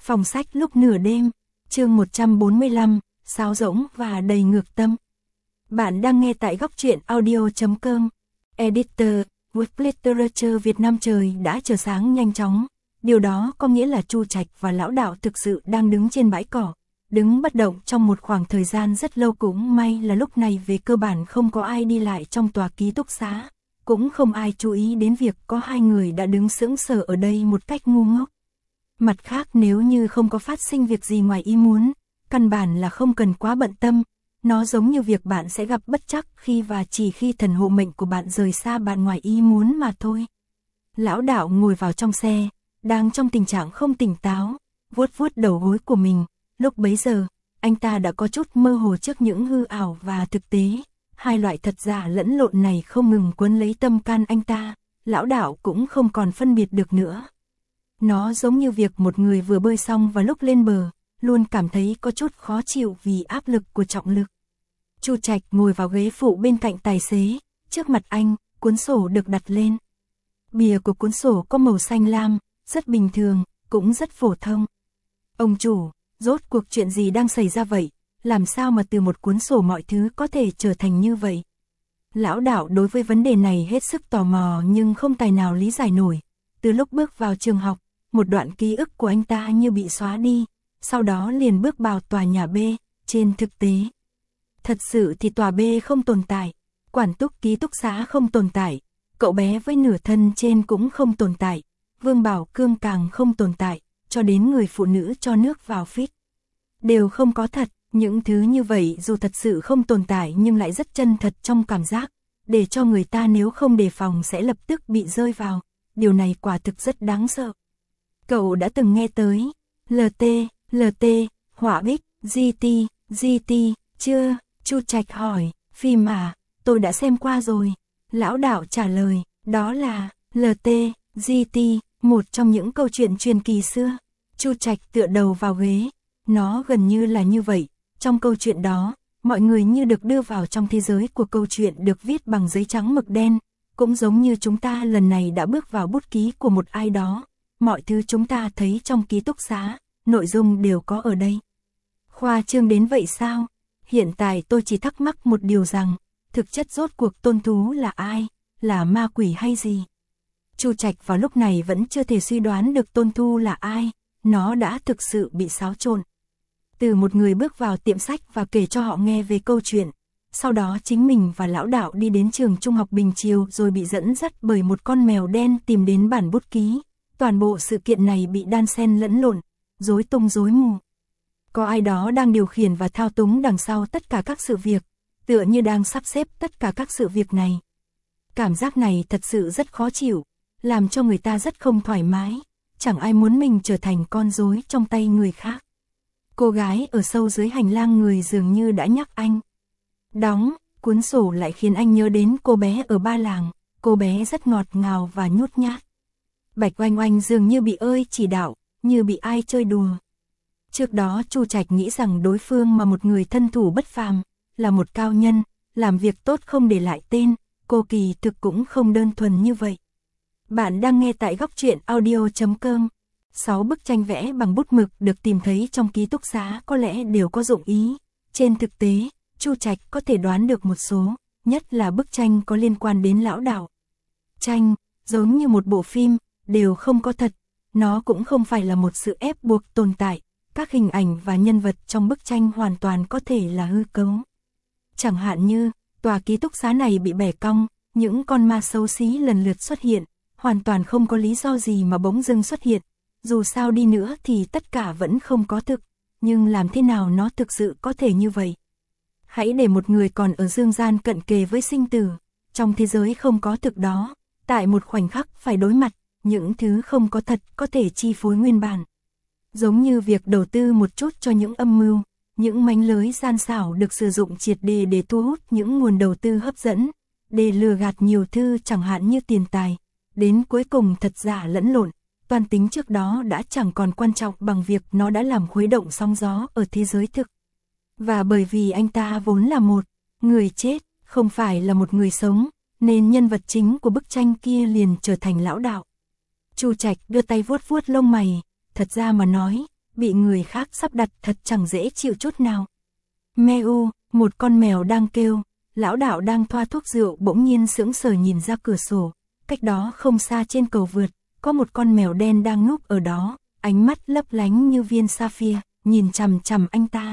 Phòng sách lúc nửa đêm, chương 145, sáo rỗng và đầy ngược tâm. Bạn đang nghe tại góc truyện audio.com. Editor, With Literature Việt Nam. Trời đã trở sáng nhanh chóng. Điều đó có nghĩa là Chu Trạch và lão đạo thực sự đang đứng trên bãi cỏ, đứng bất động trong một khoảng thời gian rất lâu. Cũng may là lúc này về cơ bản không có ai đi lại trong tòa ký túc xá, cũng không ai chú ý đến việc có hai người đã đứng sững sờ ở đây một cách ngu ngốc. Mặt khác, nếu như không có phát sinh việc gì ngoài ý muốn, căn bản là không cần quá bận tâm. Nó giống như việc bạn sẽ gặp bất trắc khi và chỉ khi thần hộ mệnh của bạn rời xa bạn ngoài ý muốn mà thôi. Lão đạo ngồi vào trong xe, đang trong tình trạng không tỉnh táo, vuốt vuốt đầu gối của mình. Lúc bấy giờ, anh ta đã có chút mơ hồ trước những hư ảo và thực tế. Hai loại thật giả lẫn lộn này không ngừng quấn lấy tâm can anh ta, lão đạo cũng không còn phân biệt được nữa. Nó giống như việc một người vừa bơi xong và lúc lên bờ, luôn cảm thấy có chút khó chịu vì áp lực của trọng lực. Chu Trạch ngồi vào ghế phụ bên cạnh tài xế, trước mặt anh, cuốn sổ được đặt lên. Bìa của cuốn sổ có màu xanh lam, rất bình thường, cũng rất phổ thông. Ông chủ, rốt cuộc chuyện gì đang xảy ra vậy? Làm sao mà từ một cuốn sổ mọi thứ có thể trở thành như vậy? Lão đạo đối với vấn đề này hết sức tò mò nhưng không tài nào lý giải nổi. Từ lúc bước vào trường học, một đoạn ký ức của anh ta như bị xóa đi, sau đó liền bước vào tòa nhà B. Trên thực tế, thật sự thì tòa B không tồn tại, quản túc ký túc xá không tồn tại, cậu bé với nửa thân trên cũng không tồn tại, Vương Bảo Cương càng không tồn tại, cho đến người phụ nữ cho nước vào phích đều không có thật. Những thứ như vậy dù thật sự không tồn tại nhưng lại rất chân thật trong cảm giác, để cho người ta nếu không đề phòng sẽ lập tức bị rơi vào. Điều này quả thực rất đáng sợ. Cậu đã từng nghe tới LT, họa bích, GT, chưa? Chu Trạch hỏi. Phim à, tôi đã xem qua rồi. Lão đạo trả lời, đó là LT, GT, một trong những câu chuyện truyền kỳ xưa. Chu Trạch tựa đầu vào ghế. Nó gần như là như vậy. Trong câu chuyện đó, mọi người như được đưa vào trong thế giới của câu chuyện được viết bằng giấy trắng mực đen. Cũng giống như chúng ta lần này đã bước vào bút ký của một ai đó. Mọi thứ chúng ta thấy trong ký túc xá, nội dung đều có ở đây. Khoa trương đến vậy sao? Hiện tại tôi chỉ thắc mắc một điều rằng, thực chất rốt cuộc Tôn Thú là ai? Là ma quỷ hay gì? Chu Trạch vào lúc này vẫn chưa thể suy đoán được Tôn Thu là ai. Nó đã thực sự bị xáo trộn. Từ một người bước vào tiệm sách và kể cho họ nghe về câu chuyện. Sau đó chính mình và lão đạo đi đến trường trung học Bình Chiều rồi bị dẫn dắt bởi một con mèo đen tìm đến bản bút ký. Toàn bộ sự kiện này bị đan xen lẫn lộn, rối tung rối mù. Có ai đó đang điều khiển và thao túng đằng sau tất cả các sự việc, tựa như đang sắp xếp tất cả các sự việc này. Cảm giác này thật sự rất khó chịu, làm cho người ta rất không thoải mái. Chẳng ai muốn mình trở thành con rối trong tay người khác. Cô gái ở sâu dưới hành lang người dường như đã nhắc anh. Đóng, cuốn sổ lại khiến anh nhớ đến cô bé ở Ba Làng. Cô bé rất ngọt ngào và nhút nhát. Bạch Oanh Oanh dường như bị chỉ đạo, như bị ai chơi đùa. Trước đó Chu Trạch nghĩ rằng đối phương mà một người thân thủ bất phàm, là một cao nhân, làm việc tốt không để lại tên. Cô kỳ thực cũng không đơn thuần như vậy. Bạn đang nghe tại góc truyện audio.com. 6 bức tranh vẽ bằng bút mực được tìm thấy trong ký túc xá có lẽ đều có dụng ý. Trên thực tế, Chu Trạch có thể đoán được một số, nhất là bức tranh có liên quan đến lão đạo. Tranh, giống như một bộ phim, đều không có thật. Nó cũng không phải là một sự ép buộc tồn tại. Các hình ảnh và nhân vật trong bức tranh hoàn toàn có thể là hư cấu. Chẳng hạn như, tòa ký túc xá này bị bẻ cong, những con ma xấu xí lần lượt xuất hiện, hoàn toàn không có lý do gì mà bỗng dưng xuất hiện. Dù sao đi nữa thì tất cả vẫn không có thực, nhưng làm thế nào nó thực sự có thể như vậy? Hãy để một người còn ở dương gian cận kề với sinh tử, trong thế giới không có thực đó, tại một khoảnh khắc phải đối mặt, những thứ không có thật có thể chi phối nguyên bản. Giống như việc đầu tư một chút cho những âm mưu, những mánh lới gian xảo được sử dụng triệt để thu hút những nguồn đầu tư hấp dẫn, để lừa gạt nhiều thứ chẳng hạn như tiền tài, đến cuối cùng thật giả lẫn lộn. Toan tính trước đó đã chẳng còn quan trọng bằng việc nó đã làm khuấy động sóng gió ở thế giới thực. Và bởi vì anh ta vốn là một người chết, không phải là một người sống, nên nhân vật chính của bức tranh kia liền trở thành lão đạo. Chu Trạch đưa tay vuốt vuốt lông mày, thật ra mà nói, bị người khác sắp đặt thật chẳng dễ chịu chút nào. Meu, một con mèo đang kêu, lão đạo đang thoa thuốc rượu bỗng nhiên sững sờ nhìn ra cửa sổ, cách đó không xa trên cầu vượt, có một con mèo đen đang núp ở đó, ánh mắt lấp lánh như viên sapphire, nhìn chằm chằm anh ta.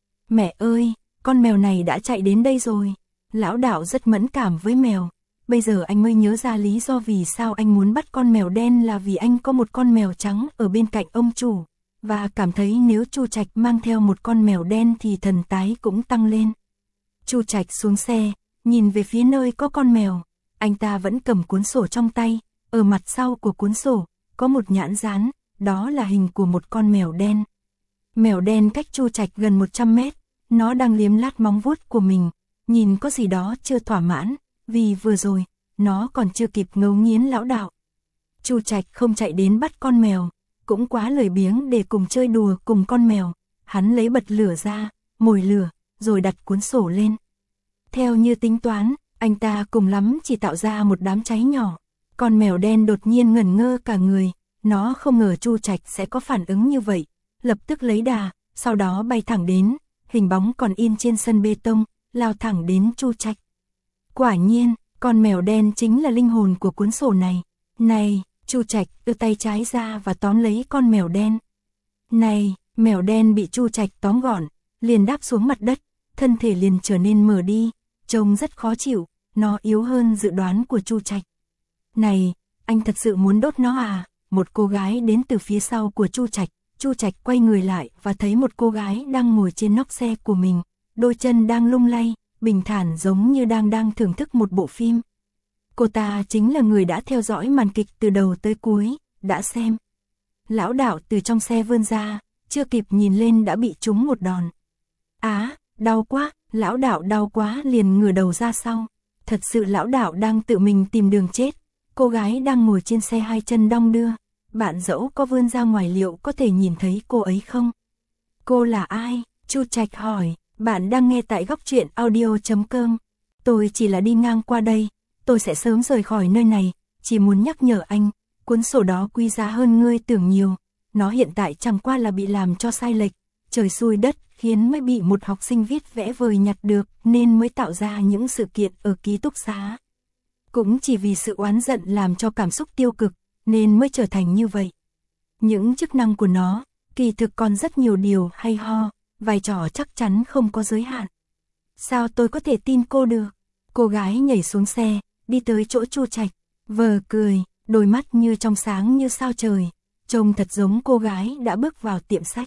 Mẹ ơi, con mèo này đã chạy đến đây rồi. Lão đạo rất mẫn cảm với mèo. Bây giờ anh mới nhớ ra lý do vì sao anh muốn bắt con mèo đen là vì anh có một con mèo trắng ở bên cạnh ông chủ, và cảm thấy nếu Chu Trạch mang theo một con mèo đen thì thần tái cũng tăng lên. Chu Trạch xuống xe, nhìn về phía nơi có con mèo, anh ta vẫn cầm cuốn sổ trong tay, ở mặt sau của cuốn sổ, có một nhãn dán, đó là hình của một con mèo đen. Mèo đen cách Chu Trạch gần 100 mét, nó đang liếm lát móng vuốt của mình, nhìn có gì đó chưa thỏa mãn, vì vừa rồi, nó còn chưa kịp ngấu nghiến lão đạo. Chu Trạch không chạy đến bắt con mèo, cũng quá lười biếng để cùng chơi đùa cùng con mèo, hắn lấy bật lửa ra, mồi lửa, rồi đặt cuốn sổ lên. Theo như tính toán, anh ta cùng lắm chỉ tạo ra một đám cháy nhỏ. Con mèo đen đột nhiên ngẩn ngơ cả người, nó không ngờ Chu Trạch sẽ có phản ứng như vậy, lập tức lấy đà, sau đó bay thẳng đến, hình bóng còn in trên sân bê tông, lao thẳng đến Chu Trạch. Quả nhiên, con mèo đen chính là linh hồn của cuốn sổ này. Này, Chu Trạch đưa tay trái ra và tóm lấy con mèo đen. Này, mèo đen bị Chu Trạch tóm gọn, liền đáp xuống mặt đất, thân thể liền trở nên mờ đi, trông rất khó chịu, nó yếu hơn dự đoán của Chu Trạch. Này, anh thật sự muốn đốt nó à? Một cô gái đến từ phía sau của Chu Trạch. Chu Trạch quay người lại và thấy một cô gái đang ngồi trên nóc xe của mình, đôi chân đang lung lay, bình thản giống như đang thưởng thức một bộ phim. Cô ta chính là người đã theo dõi màn kịch từ đầu tới cuối, đã xem. Lão đạo từ trong xe vươn ra, chưa kịp nhìn lên đã bị trúng một đòn. Á, đau quá, lão đạo đau quá liền ngửa đầu ra sau. Thật sự lão đạo đang tự mình tìm đường chết. Cô gái đang ngồi trên xe hai chân đong đưa. Bạn dẫu có vươn ra ngoài liệu có thể nhìn thấy cô ấy không? Cô là ai? Chu Trạch hỏi. Bạn đang nghe tại Góc Truyện Audio.com. Tôi chỉ là đi ngang qua đây. Tôi sẽ sớm rời khỏi nơi này. Chỉ muốn nhắc nhở anh, cuốn sổ đó quý giá hơn ngươi tưởng nhiều. Nó hiện tại chẳng qua là bị làm cho sai lệch. Trời xui đất khiến mới bị một học sinh viết vẽ vời nhặt được nên mới tạo ra những sự kiện ở ký túc xá. Cũng chỉ vì sự oán giận làm cho cảm xúc tiêu cực nên mới trở thành như vậy. Những chức năng của nó, kỳ thực còn rất nhiều điều hay ho, vai trò chắc chắn không có giới hạn. Sao tôi có thể tin cô được? Cô gái nhảy xuống xe, đi tới chỗ Chu Trạch, vờ cười, đôi mắt như trong sáng như sao trời, trông thật giống cô gái đã bước vào tiệm sách.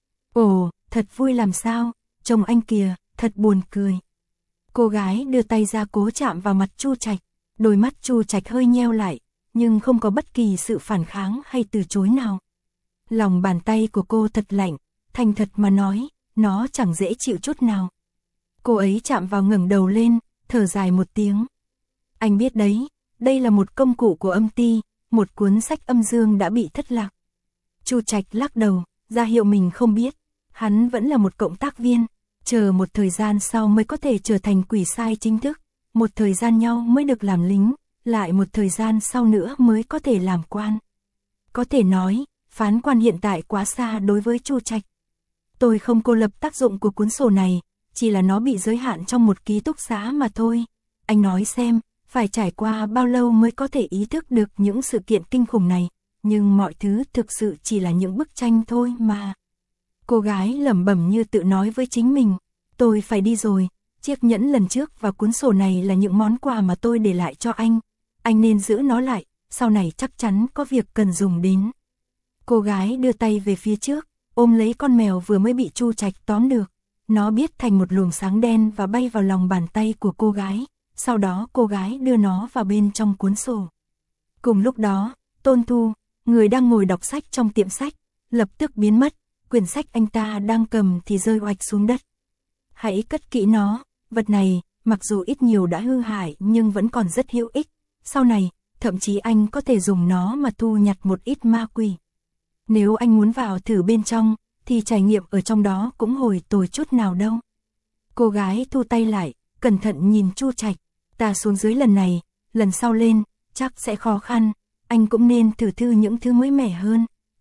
Ồ, thật vui làm sao, trông anh kìa, thật buồn cười. Cô gái đưa tay ra cố chạm vào mặt Chu Trạch, đôi mắt Chu Trạch hơi nheo lại, nhưng không có bất kỳ sự phản kháng hay từ chối nào. Lòng bàn tay của cô thật lạnh, thành thật mà nói, nó chẳng dễ chịu chút nào. Cô ấy chạm vào ngẩng đầu lên, thở dài một tiếng. Anh biết đấy, đây là một công cụ của âm ty, một cuốn sách âm dương đã bị thất lạc. Chu Trạch lắc đầu, ra hiệu mình không biết. Hắn vẫn là một cộng tác viên, chờ một thời gian sau mới có thể trở thành quỷ sai chính thức, một thời gian nhau mới được làm lính, lại một thời gian sau nữa mới có thể làm quan. Có thể nói, phán quan hiện tại quá xa đối với Chu Trạch. Tôi không cô lập tác dụng của cuốn sổ này, chỉ là nó bị giới hạn trong một ký túc xá mà thôi. Anh nói xem, phải trải qua bao lâu mới có thể ý thức được những sự kiện kinh khủng này, nhưng mọi thứ thực sự chỉ là những bức tranh thôi mà. Cô gái lẩm bẩm như tự nói với chính mình, tôi phải đi rồi, chiếc nhẫn lần trước và cuốn sổ này là những món quà mà tôi để lại cho anh nên giữ nó lại, sau này chắc chắn có việc cần dùng đến. Cô gái đưa tay về phía trước, ôm lấy con mèo vừa mới bị Chu Trạch tóm được, nó biết thành một luồng sáng đen và bay vào lòng bàn tay của cô gái, sau đó cô gái đưa nó vào bên trong cuốn sổ. Cùng lúc đó, Tôn Thu, người đang ngồi đọc sách trong tiệm sách, lập tức biến mất. Quyển sách anh ta đang cầm thì rơi oạch xuống đất. Hãy cất kỹ nó, vật này, mặc dù ít nhiều đã hư hại nhưng vẫn còn rất hữu ích. Sau này, thậm chí anh có thể dùng nó mà thu nhặt một ít ma quỷ. Nếu anh muốn vào thử bên trong, thì trải nghiệm ở trong đó cũng hồi tồi chút nào đâu. Cô gái thu tay lại, cẩn thận nhìn Chu Trạch. Ta xuống dưới lần này, lần sau lên, chắc sẽ khó khăn. Anh cũng nên thử những thứ mới mẻ hơn.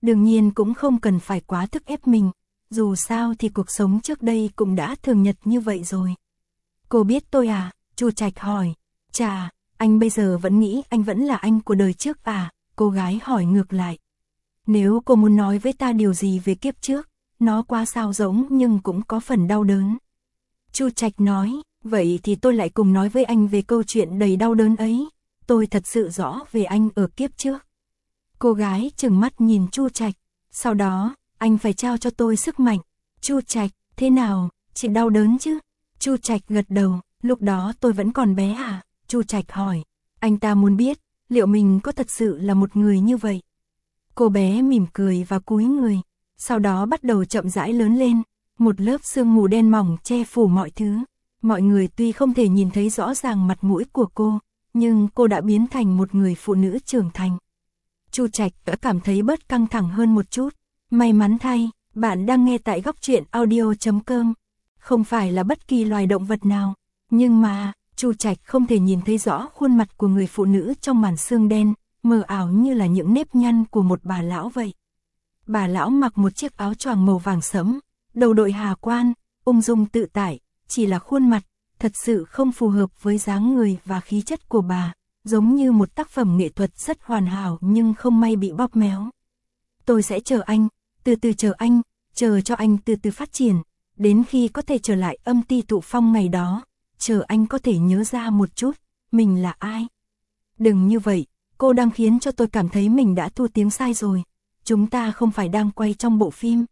Đương nhiên cũng không cần phải quá thúc ép mình, dù sao thì cuộc sống trước đây cũng đã thường nhật như vậy rồi. Cô biết tôi à? Chu Trạch hỏi. Chà, anh bây giờ vẫn nghĩ anh vẫn là anh của đời trước à? Cô gái hỏi ngược lại. Nếu cô muốn nói với ta điều gì về kiếp trước, nó quá xao rỗng nhưng cũng có phần đau đớn. Chu Trạch nói, vậy thì tôi lại cùng nói với anh về câu chuyện đầy đau đớn ấy. Tôi thật sự rõ về anh ở kiếp trước. Cô gái trừng mắt nhìn Chu Trạch, sau đó, anh phải trao cho tôi sức mạnh. Chu Trạch, thế nào, chỉ đau đớn chứ? Chu Trạch gật đầu, lúc đó tôi vẫn còn bé à? Chu Trạch hỏi, anh ta muốn biết, liệu mình có thật sự là một người như vậy? Cô bé mỉm cười và cúi người, sau đó bắt đầu chậm rãi lớn lên, một lớp sương mù đen mỏng che phủ mọi thứ. Mọi người tuy không thể nhìn thấy rõ ràng mặt mũi của cô, nhưng cô đã biến thành một người phụ nữ trưởng thành. Chu Trạch đã cảm thấy bớt căng thẳng hơn một chút. May mắn thay, bạn đang nghe tại góc truyện audio.com. Không phải là bất kỳ loài động vật nào, nhưng mà Chu Trạch không thể nhìn thấy rõ khuôn mặt của người phụ nữ trong màn sương đen, mờ ảo như là những nếp nhăn của một bà lão vậy. Bà lão mặc một chiếc áo choàng màu vàng sẫm, đầu đội hà quan, ung dung tự tại, chỉ là khuôn mặt thật sự không phù hợp với dáng người và khí chất của bà, giống như một tác phẩm nghệ thuật rất hoàn hảo nhưng không may bị bóp méo. Tôi sẽ chờ anh, từ từ chờ anh, chờ cho anh từ từ phát triển, đến khi có thể trở lại âm ti tụ phong ngày đó, chờ anh có thể nhớ ra một chút, mình là ai. Đừng như vậy, cô đang khiến cho tôi cảm thấy mình đã thu tiếng sai rồi. Chúng ta không phải đang quay trong bộ phim.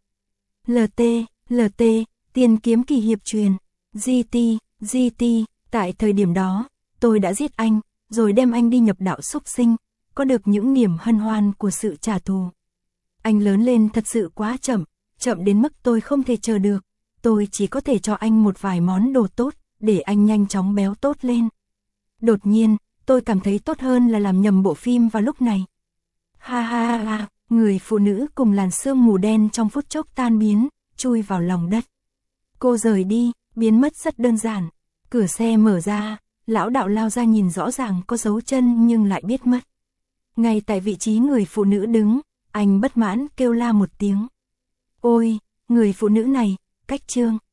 LT, Tiên kiếm kỳ hiệp truyền, GT, tại thời điểm đó, tôi đã giết anh, rồi đem anh đi nhập đạo súc sinh, có được những niềm hân hoan của sự trả thù. Anh lớn lên thật sự quá chậm, chậm đến mức tôi không thể chờ được, tôi chỉ có thể cho anh một vài món đồ tốt, để anh nhanh chóng béo tốt lên. Đột nhiên, tôi cảm thấy tốt hơn là làm nhầm bộ phim vào lúc này. Ha ha ha ha, người phụ nữ cùng làn sương mù đen trong phút chốc tan biến, chui vào lòng đất. Cô rời đi, biến mất rất đơn giản. Cửa xe mở ra, lão đạo lao ra nhìn rõ ràng có dấu chân nhưng lại biết mất. Ngay tại vị trí người phụ nữ đứng, anh bất mãn kêu la một tiếng. Ôi, người phụ nữ này, cách chương.